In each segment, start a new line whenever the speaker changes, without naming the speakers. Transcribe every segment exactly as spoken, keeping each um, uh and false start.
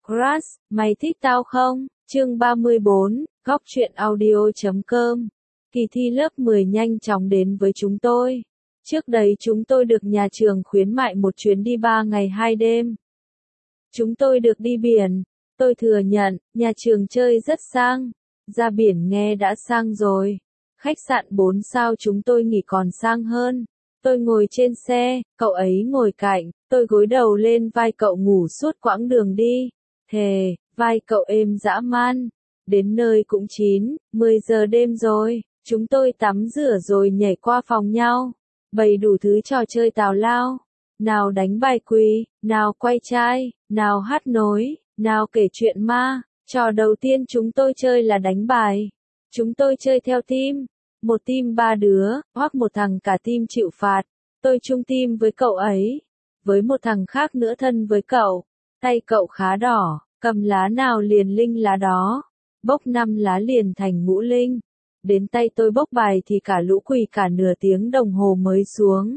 Crush, mày thích tao không? Chương ba mươi bốn, góc truyện audio chấm com. Kỳ thi lớp mười nhanh chóng đến với chúng tôi. Trước đấy chúng tôi được nhà trường khuyến mại một chuyến đi ba ngày hai đêm. Chúng tôi được đi biển. Tôi thừa nhận, nhà trường chơi rất sang. Ra biển nghe đã sang rồi. Khách sạn bốn sao chúng tôi nghỉ còn sang hơn. Tôi ngồi trên xe, cậu ấy ngồi cạnh, tôi gối đầu lên vai cậu ngủ suốt quãng đường đi. Thề, vai cậu êm dã man. Đến nơi cũng chín, mười giờ đêm rồi, chúng tôi tắm rửa rồi nhảy qua phòng nhau. Bày đủ thứ trò chơi tào lao. Nào đánh bài quỳ, nào quay chai, nào hát nối, nào kể chuyện ma. Trò đầu tiên chúng tôi chơi là đánh bài. Chúng tôi chơi theo team. Một team ba đứa, hoặc một thằng cả team chịu phạt. Tôi chung team với cậu ấy. Với một thằng khác nữa thân với cậu. Tay cậu khá đỏ, cầm lá nào liền linh lá đó. Bốc năm lá liền thành ngũ linh. Đến tay tôi bốc bài thì cả lũ quỳ cả nửa tiếng đồng hồ mới xuống.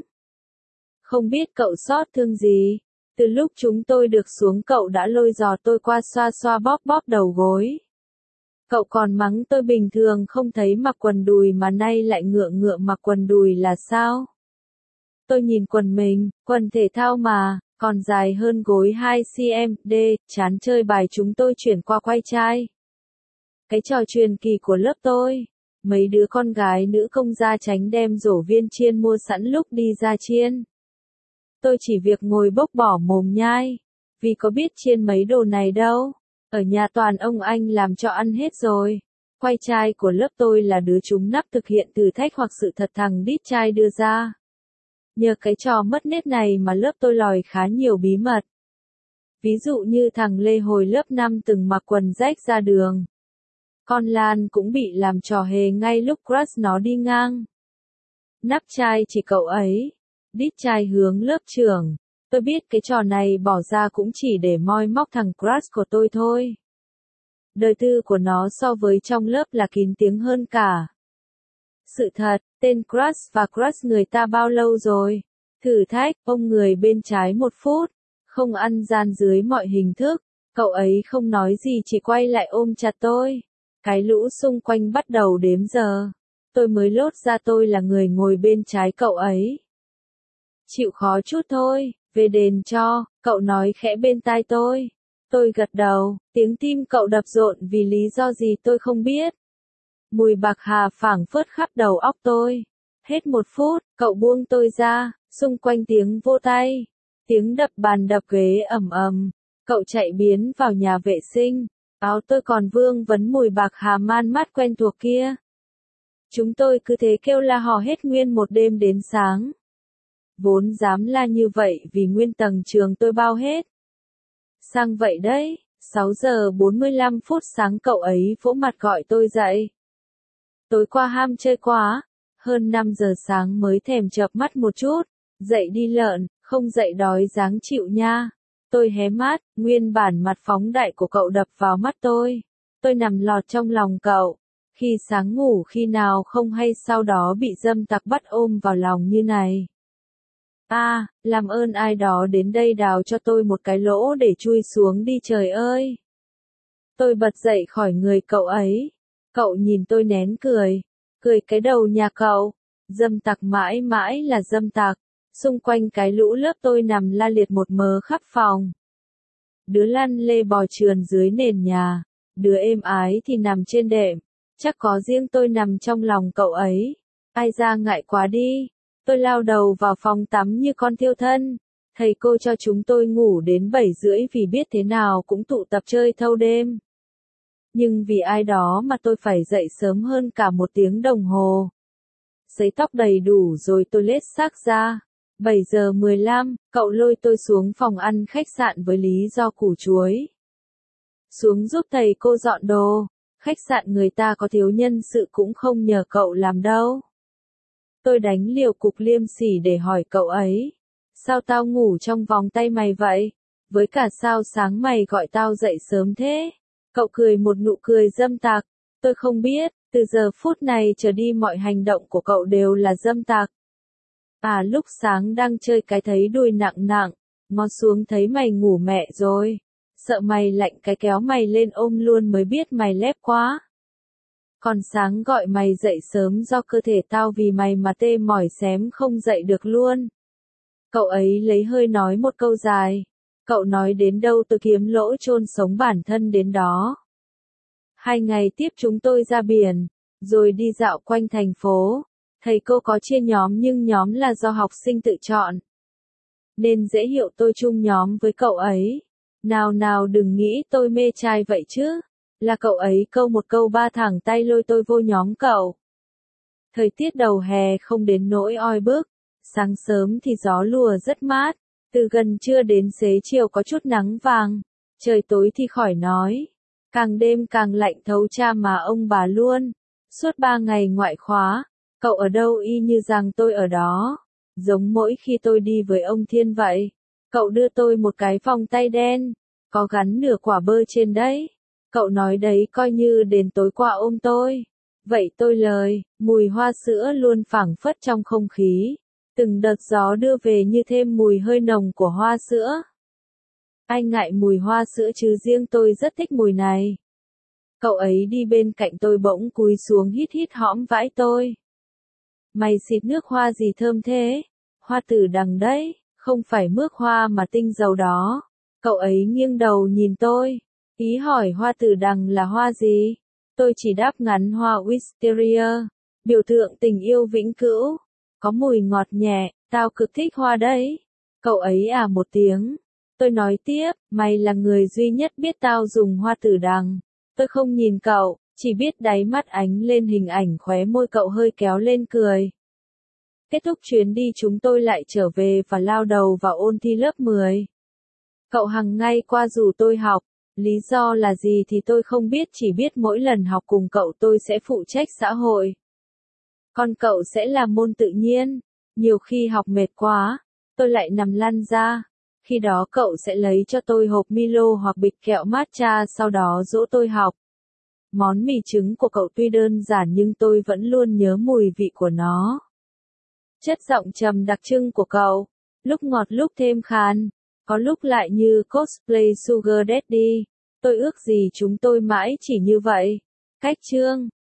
Không biết cậu xót thương gì. Từ lúc chúng tôi được xuống cậu đã lôi giò tôi qua xoa xoa bóp bóp đầu gối. Cậu còn mắng tôi bình thường không thấy mặc quần đùi mà nay lại ngựa ngựa mặc quần đùi là sao? Tôi nhìn quần mình, quần thể thao mà, còn dài hơn gối hai xăng-ti-mét, chán chơi bài chúng tôi chuyển qua quay chai. Cái trò truyền kỳ của lớp tôi. Mấy đứa con gái nữ công gia tránh đem rổ viên chiên mua sẵn lúc đi ra chiên. Tôi chỉ việc ngồi bốc bỏ mồm nhai. Vì có biết chiên mấy đồ này đâu. Ở nhà toàn ông anh làm cho ăn hết rồi. Quay chai của lớp tôi là đứa trúng nắp thực hiện thử thách hoặc sự thật thằng đít chai đưa ra. Nhờ cái trò mất nết này mà lớp tôi lòi khá nhiều bí mật. Ví dụ như thằng Lê hồi lớp năm từng mặc quần rách ra đường. Con Lan cũng bị làm trò hề ngay lúc crush nó đi ngang. Nắp chai chỉ cậu ấy. Đít chai hướng lớp trưởng. Tôi biết cái trò này bỏ ra cũng chỉ để moi móc thằng crush của tôi thôi. Đời tư của nó so với trong lớp là kín tiếng hơn cả. Sự thật, tên crush và crush người ta bao lâu rồi? Thử thách, ông người bên trái một phút. Không ăn gian dưới mọi hình thức. Cậu ấy không nói gì chỉ quay lại ôm chặt tôi. Cái lũ xung quanh bắt đầu đếm giờ. Tôi mới lốt ra tôi là người ngồi bên trái cậu ấy. Chịu khó chút thôi, về đền cho, cậu nói khẽ bên tai tôi. Tôi gật đầu, tiếng tim cậu đập rộn vì lý do gì tôi không biết. Mùi bạc hà phảng phất khắp đầu óc tôi. Hết một phút, cậu buông tôi ra, xung quanh tiếng vô tay. Tiếng đập bàn đập ghế ầm ầm. Cậu chạy biến vào nhà vệ sinh. Áo tôi còn vương vấn mùi bạc hà man mát quen thuộc kia. Chúng tôi cứ thế kêu la hò hết nguyên một đêm đến sáng. Vốn dám la như vậy vì nguyên tầng trường tôi bao hết. Sang vậy đấy, sáu giờ bốn mươi lăm phút sáng cậu ấy vỗ mặt gọi tôi dậy. Tối qua ham chơi quá, hơn năm giờ sáng mới thèm chợp mắt một chút, dậy đi lợn, không dậy đói dáng chịu nha. Tôi hé mắt, nguyên bản mặt phóng đại của cậu đập vào mắt tôi. Tôi nằm lọt trong lòng cậu. Khi sáng ngủ khi nào không hay sau đó bị dâm tặc bắt ôm vào lòng như này. À, làm ơn ai đó đến đây đào cho tôi một cái lỗ để chui xuống đi trời ơi. Tôi bật dậy khỏi người cậu ấy. Cậu nhìn tôi nén cười. Cười cái đầu nhà cậu. Dâm tặc mãi mãi là dâm tặc. Xung quanh cái lũ lớp tôi nằm la liệt một mớ khắp phòng. Đứa lăn lê bò trườn dưới nền nhà. Đứa êm ái thì nằm trên đệm. Chắc có riêng tôi nằm trong lòng cậu ấy. Ai ra ngại quá đi. Tôi lao đầu vào phòng tắm như con thiêu thân. Thầy cô cho chúng tôi ngủ đến bảy rưỡi vì biết thế nào cũng tụ tập chơi thâu đêm. Nhưng vì ai đó mà tôi phải dậy sớm hơn cả một tiếng đồng hồ. Sấy tóc đầy đủ rồi tôi lết xác ra. bảy giờ mười lăm, cậu lôi tôi xuống phòng ăn khách sạn với lý do củ chuối. Xuống giúp thầy cô dọn đồ. Khách sạn người ta có thiếu nhân sự cũng không nhờ cậu làm đâu. Tôi đánh liều cục liêm sỉ để hỏi cậu ấy. Sao tao ngủ trong vòng tay mày vậy? Với cả sao sáng mày gọi tao dậy sớm thế? Cậu cười một nụ cười dâm tặc. Tôi không biết, từ giờ phút này trở đi mọi hành động của cậu đều là dâm tặc. À lúc sáng đang chơi cái thấy đuôi nặng nặng, ngó xuống thấy mày ngủ mẹ rồi. sợ mày lạnh cái kéo mày lên ôm luôn mới biết mày lép quá. Còn sáng gọi mày dậy sớm do cơ thể tao vì mày mà tê mỏi xém không dậy được luôn. Cậu ấy lấy hơi nói một câu dài. Cậu nói đến đâu tôi kiếm lỗ chôn sống bản thân đến đó. Hai ngày tiếp chúng tôi ra biển, rồi đi dạo quanh thành phố. Thầy cô có chia nhóm nhưng nhóm là do học sinh tự chọn. Nên dễ hiểu tôi chung nhóm với cậu ấy. Nào nào đừng nghĩ tôi mê trai vậy chứ. Là cậu ấy câu một câu ba thẳng tay lôi tôi vô nhóm cậu. Thời tiết đầu hè không đến nỗi oi bức. Sáng sớm thì gió lùa rất mát. Từ gần trưa đến xế chiều có chút nắng vàng. Trời tối thì khỏi nói. Càng đêm càng lạnh thấu cha mà ông bà luôn. Suốt ba ngày ngoại khóa. Cậu ở đâu y như rằng tôi ở đó. Giống mỗi khi tôi đi với ông Thiên vậy. Cậu đưa tôi một cái vòng tay đen. Có gắn nửa quả bơ trên đấy. Cậu nói đấy coi như đến tối qua ôm tôi. Vậy tôi lời, mùi hoa sữa luôn phảng phất trong không khí. Từng đợt gió đưa về như thêm mùi hơi nồng của hoa sữa. Ai ngại mùi hoa sữa chứ riêng tôi rất thích mùi này. Cậu ấy đi bên cạnh tôi bỗng cúi xuống hít hít hõm vãi tôi. Mày xịt nước hoa gì thơm thế? Hoa tử đằng đấy, không phải mước hoa mà tinh dầu đó. Cậu ấy nghiêng đầu nhìn tôi. Ý hỏi hoa tử đằng là hoa gì? Tôi chỉ đáp ngắn hoa wisteria, biểu tượng tình yêu vĩnh cửu. Có mùi ngọt nhẹ, tao cực thích hoa đấy. Cậu ấy à một tiếng. Tôi nói tiếp, mày là người duy nhất biết tao dùng hoa tử đằng. Tôi không nhìn cậu, chỉ biết đáy mắt ánh lên hình ảnh khóe môi cậu hơi kéo lên cười. Kết thúc chuyến đi chúng tôi lại trở về và lao đầu vào ôn thi lớp mười. Cậu hằng ngay qua rủ tôi học. Lý do là gì thì tôi không biết, chỉ biết mỗi lần học cùng cậu tôi sẽ phụ trách xã hội. Còn cậu sẽ là môn tự nhiên. Nhiều khi học mệt quá, tôi lại nằm lăn ra. Khi đó cậu sẽ lấy cho tôi hộp Milo hoặc bịch kẹo matcha sau đó dỗ tôi học. Món mì trứng của cậu tuy đơn giản nhưng tôi vẫn luôn nhớ mùi vị của nó. Chất giọng trầm đặc trưng của cậu, lúc ngọt lúc thêm khàn, có lúc lại như cosplay Sugar Daddy. Tôi ước gì chúng tôi mãi chỉ như vậy. Cách chương